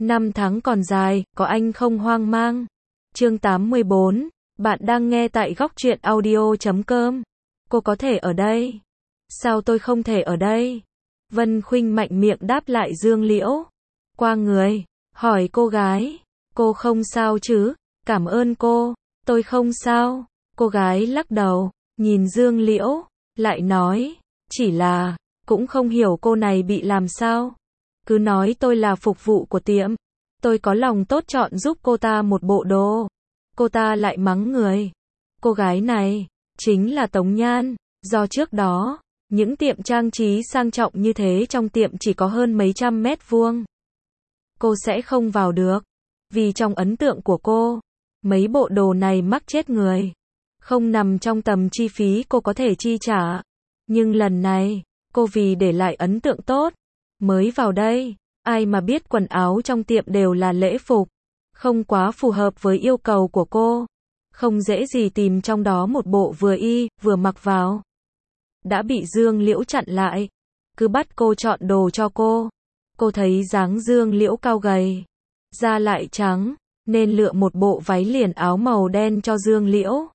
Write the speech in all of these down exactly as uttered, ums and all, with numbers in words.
Năm tháng còn dài, có anh không hoang mang. Chương tám mươi bốn, bạn đang nghe tại góc truyện audio chấm com. Cô có thể ở đây. Sao tôi không thể ở đây? Vân Khuynh mạnh miệng đáp lại Dương Liễu. Qua người, hỏi cô gái. Cô không sao chứ? Cảm ơn cô. Tôi không sao. Cô gái lắc đầu, nhìn Dương Liễu, lại nói, chỉ là, cũng không hiểu cô này bị làm sao. Cứ nói tôi là phục vụ của tiệm. Tôi có lòng tốt chọn giúp cô ta một bộ đồ. Cô ta lại mắng người. Cô gái này, chính là Tống Nhan. Do trước đó, những tiệm trang trí sang trọng như thế trong tiệm chỉ có hơn mấy trăm mét vuông. Cô sẽ không vào được. Vì trong ấn tượng của cô, mấy bộ đồ này mắc chết người. Không nằm trong tầm chi phí cô có thể chi trả. Nhưng lần này, cô vì để lại ấn tượng tốt, mới vào đây. Ai mà biết quần áo trong tiệm đều là lễ phục. Không quá phù hợp với yêu cầu của cô. Không dễ gì tìm trong đó một bộ vừa y, vừa mặc vào. Đã bị Dương Liễu chặn lại. Cứ bắt cô chọn đồ cho cô. Cô thấy dáng Dương Liễu cao gầy, da lại trắng, nên lựa một bộ váy liền áo màu đen cho Dương Liễu.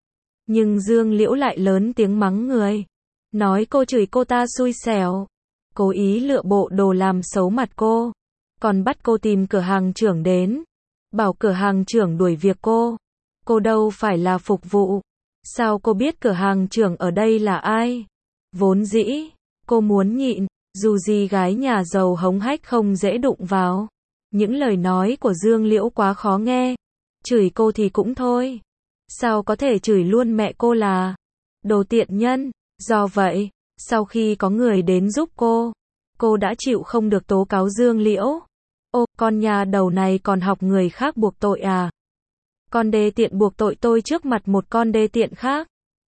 Nhưng Dương Liễu lại lớn tiếng mắng người. Nói cô chửi cô ta xui xẻo. Cố ý lựa bộ đồ làm xấu mặt cô. Còn bắt cô tìm cửa hàng trưởng đến. Bảo cửa hàng trưởng đuổi việc cô. Cô đâu phải là phục vụ. Sao cô biết cửa hàng trưởng ở đây là ai? Vốn dĩ, cô muốn nhịn. Dù gì gái nhà giàu hống hách không dễ đụng vào. Những lời nói của Dương Liễu quá khó nghe. Chửi cô thì cũng thôi. Sao có thể chửi luôn mẹ cô là đồ tiện nhân. Do vậy, sau khi có người đến giúp cô, cô đã chịu không được tố cáo Dương Liễu. Ô, con nhà đầu này còn học người khác buộc tội à? Con đê tiện buộc tội tôi trước mặt một con đê tiện khác.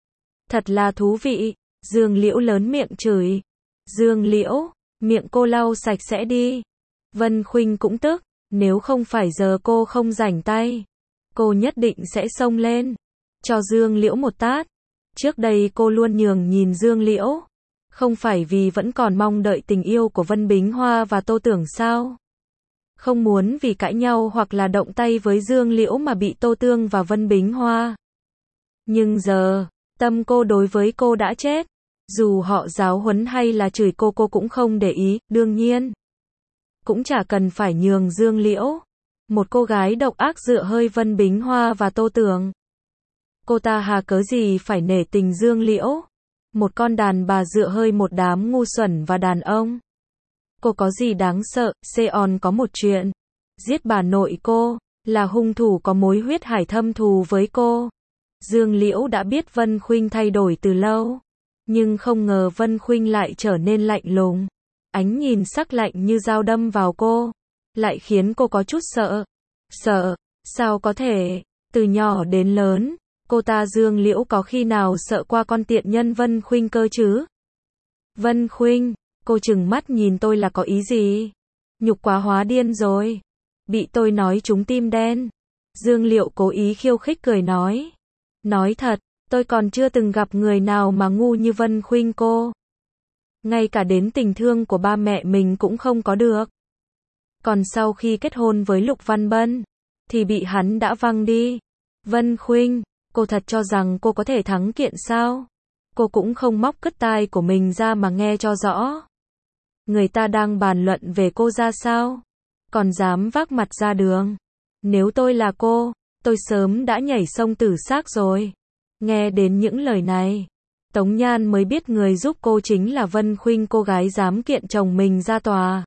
Thật là thú vị. Dương Liễu lớn miệng chửi. Dương Liễu, miệng cô lau sạch sẽ đi. Vân Khuynh cũng tức. Nếu không phải giờ cô không rảnh tay, cô nhất định sẽ xông lên, cho Dương Liễu một tát. Trước đây cô luôn nhường nhìn Dương Liễu. Không phải vì vẫn còn mong đợi tình yêu của Vân Bính Hoa và Tô Tưởng sao? Không muốn vì cãi nhau hoặc là động tay với Dương Liễu mà bị Tô Tương và Vân Bính Hoa. Nhưng giờ, tâm cô đối với cô đã chết. Dù họ giáo huấn hay là chửi cô cô cũng không để ý, đương nhiên. Cũng chả cần phải nhường Dương Liễu. Một cô gái độc ác dựa hơi Vân Bính Hoa và Tô Tưởng. Cô ta hà cớ gì phải nể tình Dương Liễu. Một con đàn bà dựa hơi một đám ngu xuẩn và đàn ông. Cô có gì đáng sợ. Seon có một chuyện. Giết bà nội cô, là hung thủ có mối huyết hải thâm thù với cô. Dương Liễu đã biết Vân Khuynh thay đổi từ lâu. Nhưng không ngờ Vân Khuynh lại trở nên lạnh lùng. Ánh nhìn sắc lạnh như dao đâm vào cô. Lại khiến cô có chút sợ. Sợ, sao có thể, từ nhỏ đến lớn, cô ta Dương Liễu có khi nào sợ qua con tiện nhân Vân Khuynh cơ chứ? Vân Khuynh, cô trừng mắt nhìn tôi là có ý gì? Nhục quá hóa điên rồi. Bị tôi nói trúng tim đen. Dương Liễu cố ý khiêu khích cười nói. Nói thật, tôi còn chưa từng gặp người nào mà ngu như Vân Khuynh cô. Ngay cả đến tình thương của ba mẹ mình cũng không có được. Còn sau khi kết hôn với Lục Văn Bân, thì bị hắn đã văng đi. Vân Khuynh, cô thật cho rằng cô có thể thắng kiện sao? Cô cũng không móc cất tai của mình ra mà nghe cho rõ. Người ta đang bàn luận về cô ra sao? Còn dám vác mặt ra đường. Nếu tôi là cô, tôi sớm đã nhảy sông tử xác rồi. Nghe đến những lời này, Tống Nhan mới biết người giúp cô chính là Vân Khuynh, cô gái dám kiện chồng mình ra tòa.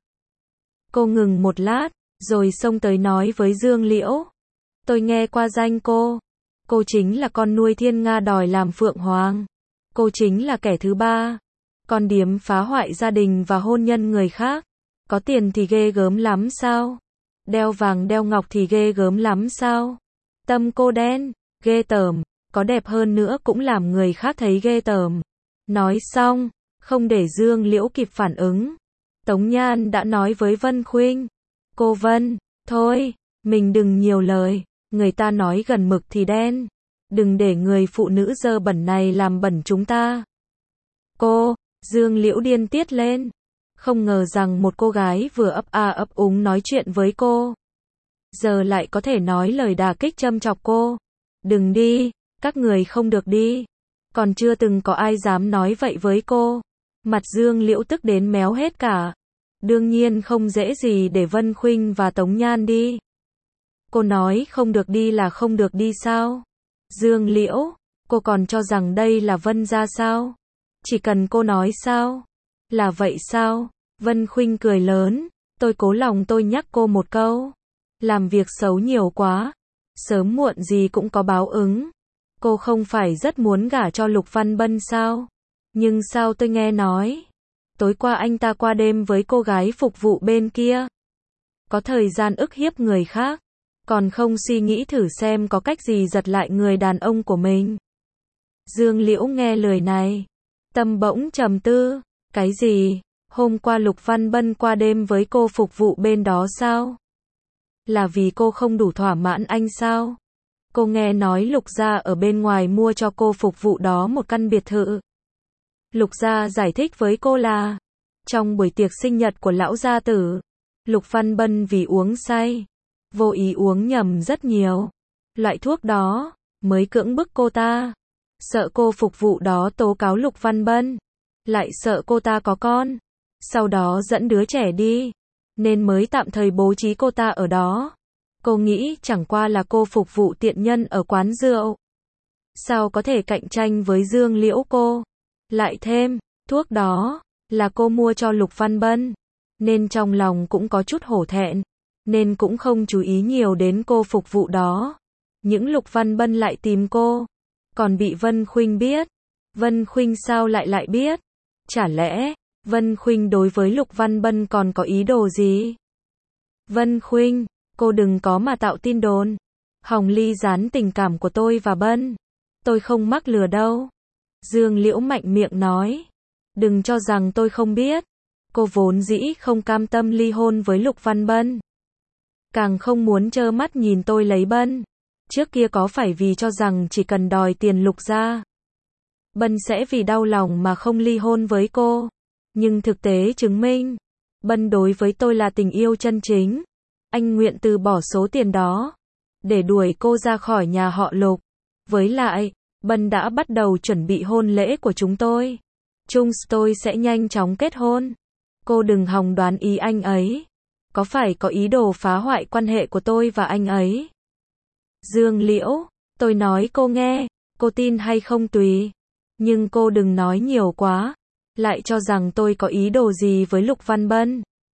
Cô ngừng một lát, rồi xông tới nói với Dương Liễu. Tôi nghe qua danh cô. Cô chính là con nuôi Thiên Nga đòi làm Phượng Hoàng. Cô chính là kẻ thứ ba. Con điếm phá hoại gia đình và hôn nhân người khác. Có tiền thì ghê gớm lắm sao? Đeo vàng đeo ngọc thì ghê gớm lắm sao? Tâm cô đen, ghê tởm. Có đẹp hơn nữa cũng làm người khác thấy ghê tởm. Nói xong, không để Dương Liễu kịp phản ứng, Tống Nhan đã nói với Vân Khuynh. Cô Vân, thôi, mình đừng nhiều lời. Người ta nói gần mực thì đen. Đừng để người phụ nữ dơ bẩn này làm bẩn chúng ta. Cô, Dương Liễu điên tiết lên. Không ngờ rằng một cô gái vừa ấp a ấp úng nói chuyện với cô, giờ lại có thể nói lời đả kích châm chọc cô. Đừng đi, các người không được đi. Còn chưa từng có ai dám nói vậy với cô. Mặt Dương Liễu tức đến méo hết cả. Đương nhiên không dễ gì để Vân Khuynh và Tống Nhan đi. Cô nói không được đi là không được đi sao? Dương Liễu, cô còn cho rằng đây là Vân gia sao? Chỉ cần cô nói sao? Là vậy sao? Vân Khuynh cười lớn, tôi cố lòng tôi nhắc cô một câu. Làm việc xấu nhiều quá, sớm muộn gì cũng có báo ứng. Cô không phải rất muốn gả cho Lục Văn Bân sao? Nhưng sao tôi nghe nói, tối qua anh ta qua đêm với cô gái phục vụ bên kia. Có thời gian ức hiếp người khác, còn không suy nghĩ thử xem có cách gì giật lại người đàn ông của mình. Dương Liễu nghe lời này, tâm bỗng trầm tư, cái gì? Hôm qua Lục Văn Bân qua đêm với cô phục vụ bên đó sao? Là vì cô không đủ thỏa mãn anh sao? Cô nghe nói Lục gia ở bên ngoài mua cho cô phục vụ đó một căn biệt thự. Lục gia giải thích với cô là, trong buổi tiệc sinh nhật của lão gia tử, Lục Văn Bân vì uống say, vô ý uống nhầm rất nhiều loại thuốc đó, mới cưỡng bức cô ta. Sợ cô phục vụ đó tố cáo Lục Văn Bân, lại sợ cô ta có con, sau đó dẫn đứa trẻ đi, nên mới tạm thời bố trí cô ta ở đó. Cô nghĩ chẳng qua là cô phục vụ tiện nhân ở quán rượu, sao có thể cạnh tranh với Dương Liễu cô. Lại thêm, thuốc đó là cô mua cho Lục Văn Bân, nên trong lòng cũng có chút hổ thẹn, nên cũng không chú ý nhiều đến cô phục vụ đó. Những Lục Văn Bân lại tìm cô, còn bị Vân Khuynh biết. Vân Khuynh sao lại lại biết? Chả lẽ Vân Khuynh đối với Lục Văn Bân còn có ý đồ gì? Vân Khuynh, cô đừng có mà tạo tin đồn, hòng ly gián tình cảm của tôi và Bân. Tôi không mắc lừa đâu. Dương Liễu mạnh miệng nói, đừng cho rằng tôi không biết. Cô vốn dĩ không cam tâm ly hôn với Lục Văn Bân, càng không muốn trơ mắt nhìn tôi lấy Bân. Trước kia có phải vì cho rằng chỉ cần đòi tiền Lục gia, Bân sẽ vì đau lòng mà không ly hôn với cô. Nhưng thực tế chứng minh, Bân đối với tôi là tình yêu chân chính. Anh nguyện từ bỏ số tiền đó để đuổi cô ra khỏi nhà họ Lục. Với lại, Bân đã bắt đầu chuẩn bị hôn lễ của chúng tôi. Chung tôi sẽ nhanh chóng kết hôn. Cô đừng hòng đoán ý anh ấy. Có phải có ý đồ phá hoại quan hệ của tôi và anh ấy? Dương Liễu, tôi nói cô nghe, cô tin hay không tùy. Nhưng cô đừng nói nhiều quá, lại cho rằng tôi có ý đồ gì với Lục Văn Bân.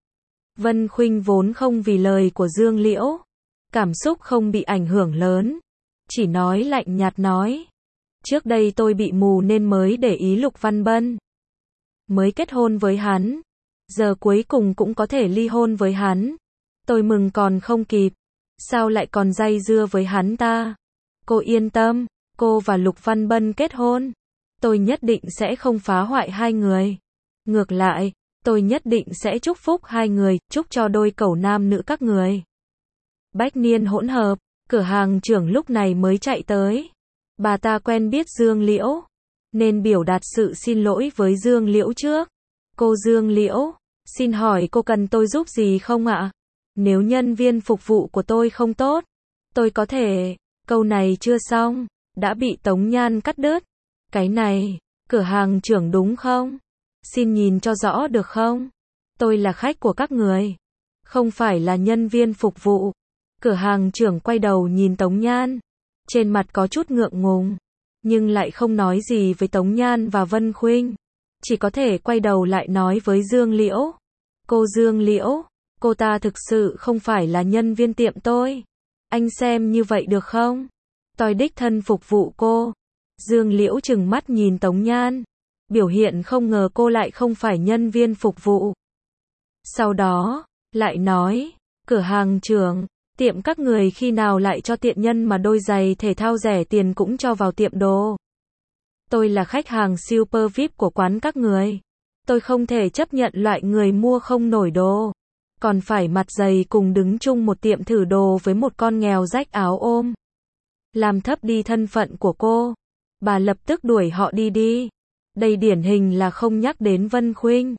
Vân Khuynh vốn không vì lời của Dương Liễu, cảm xúc không bị ảnh hưởng lớn, chỉ nói lạnh nhạt nói, trước đây tôi bị mù nên mới để ý Lục Văn Bân, mới kết hôn với hắn, giờ cuối cùng cũng có thể ly hôn với hắn. Tôi mừng còn không kịp, sao lại còn dây dưa với hắn ta? Cô yên tâm, cô và Lục Văn Bân kết hôn, tôi nhất định sẽ không phá hoại hai người. Ngược lại, tôi nhất định sẽ chúc phúc hai người, chúc cho đôi cẩu nam nữ các người bách niên hỗn hợp. Cửa hàng trưởng lúc này mới chạy tới. Bà ta quen biết Dương Liễu, nên biểu đạt sự xin lỗi với Dương Liễu trước. Cô Dương Liễu, xin hỏi cô cần tôi giúp gì không ạ? Nếu nhân viên phục vụ của tôi không tốt, tôi có thể... Câu này chưa xong, đã bị Tống Nhan cắt đứt. Cái này, cửa hàng trưởng đúng không? Xin nhìn cho rõ được không? Tôi là khách của các người, không phải là nhân viên phục vụ. Cửa hàng trưởng quay đầu nhìn Tống Nhan, trên mặt có chút ngượng ngùng, nhưng lại không nói gì với Tống Nhan và Vân Khuynh, chỉ có thể quay đầu lại nói với Dương Liễu. Cô Dương Liễu, cô ta thực sự không phải là nhân viên tiệm tôi. Anh xem như vậy được không? Tôi đích thân phục vụ cô. Dương Liễu trừng mắt nhìn Tống Nhan, biểu hiện không ngờ cô lại không phải nhân viên phục vụ. Sau đó, lại nói, cửa hàng trưởng, tiệm các người khi nào lại cho tiện nhân mà đôi giày thể thao rẻ tiền cũng cho vào tiệm đồ. Tôi là khách hàng super vi ai pi của quán các người. Tôi không thể chấp nhận loại người mua không nổi đồ, còn phải mặt dày cùng đứng chung một tiệm thử đồ với một con nghèo rách áo ôm. Làm thấp đi thân phận của cô. Bà lập tức đuổi họ đi đi. Đây điển hình là không nhắc đến Vân Khuynh.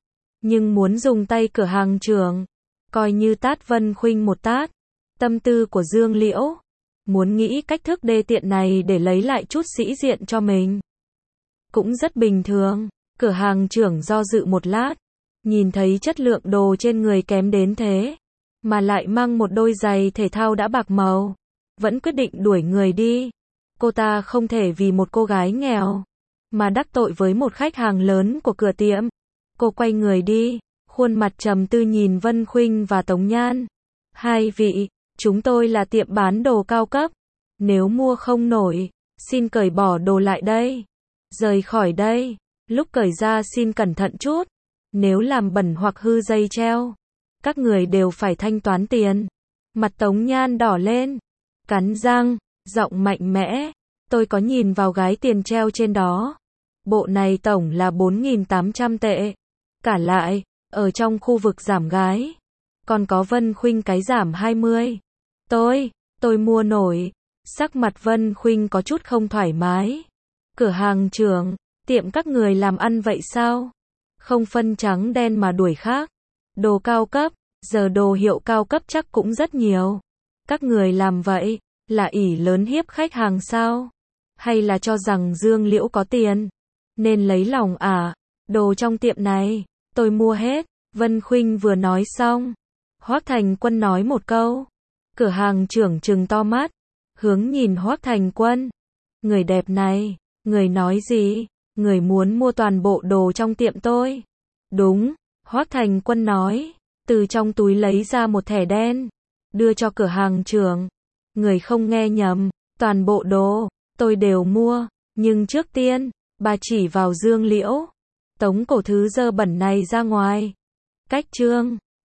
nhưng muốn dùng tay cửa hàng trưởng, coi như tát Vân Khuynh một tát. Tâm tư của Dương Liễu, muốn nghĩ cách thức đê tiện này để lấy lại chút sĩ diện cho mình. Cũng rất bình thường, cửa hàng trưởng do dự một lát, nhìn thấy chất lượng đồ trên người kém đến thế, mà lại mang một đôi giày thể thao đã bạc màu, vẫn quyết định đuổi người đi. Cô ta không thể vì một cô gái nghèo mà đắc tội với một khách hàng lớn của cửa tiệm. Cô quay người đi, khuôn mặt trầm tư nhìn Vân Khuynh và Tống Nhan. Hai vị, chúng tôi là tiệm bán đồ cao cấp. Nếu mua không nổi, xin cởi bỏ đồ lại đây. Rời khỏi đây, lúc cởi ra xin cẩn thận chút. Nếu làm bẩn hoặc hư dây treo, các người đều phải thanh toán tiền. Mặt Tống Nhan đỏ lên, cắn răng, giọng mạnh mẽ. Tôi có nhìn vào gái tiền treo trên đó. Bộ này tổng là bốn nghìn tám trăm tệ. Cả lại, ở trong khu vực giảm gái, còn có Vân Khuynh cái giảm hai mươi. Tôi, tôi mua nổi. Sắc mặt Vân Khuynh có chút không thoải mái. Cửa hàng trưởng, tiệm các người làm ăn vậy sao? Không phân trắng đen mà đuổi khác. Đồ cao cấp, giờ đồ hiệu cao cấp chắc cũng rất nhiều. Các người làm vậy, là ỷ lớn hiếp khách hàng sao? Hay là cho rằng Dương Liễu có tiền, nên lấy lòng à? Đồ trong tiệm này, tôi mua hết. Vân Khuynh vừa nói xong, Hoắc Thành Quân nói một câu. Cửa hàng trưởng trừng to mắt, hướng nhìn Hoắc Thành Quân. Người đẹp này, người nói gì? Người muốn mua toàn bộ đồ trong tiệm tôi? Đúng, Hoắc Thành Quân nói, từ trong túi lấy ra một thẻ đen, đưa cho cửa hàng trưởng. Người không nghe nhầm, toàn bộ đồ, tôi đều mua, nhưng trước tiên, bà chỉ vào Dương Liễu. Tống cổ thứ dơ bẩn này ra ngoài. Cách chương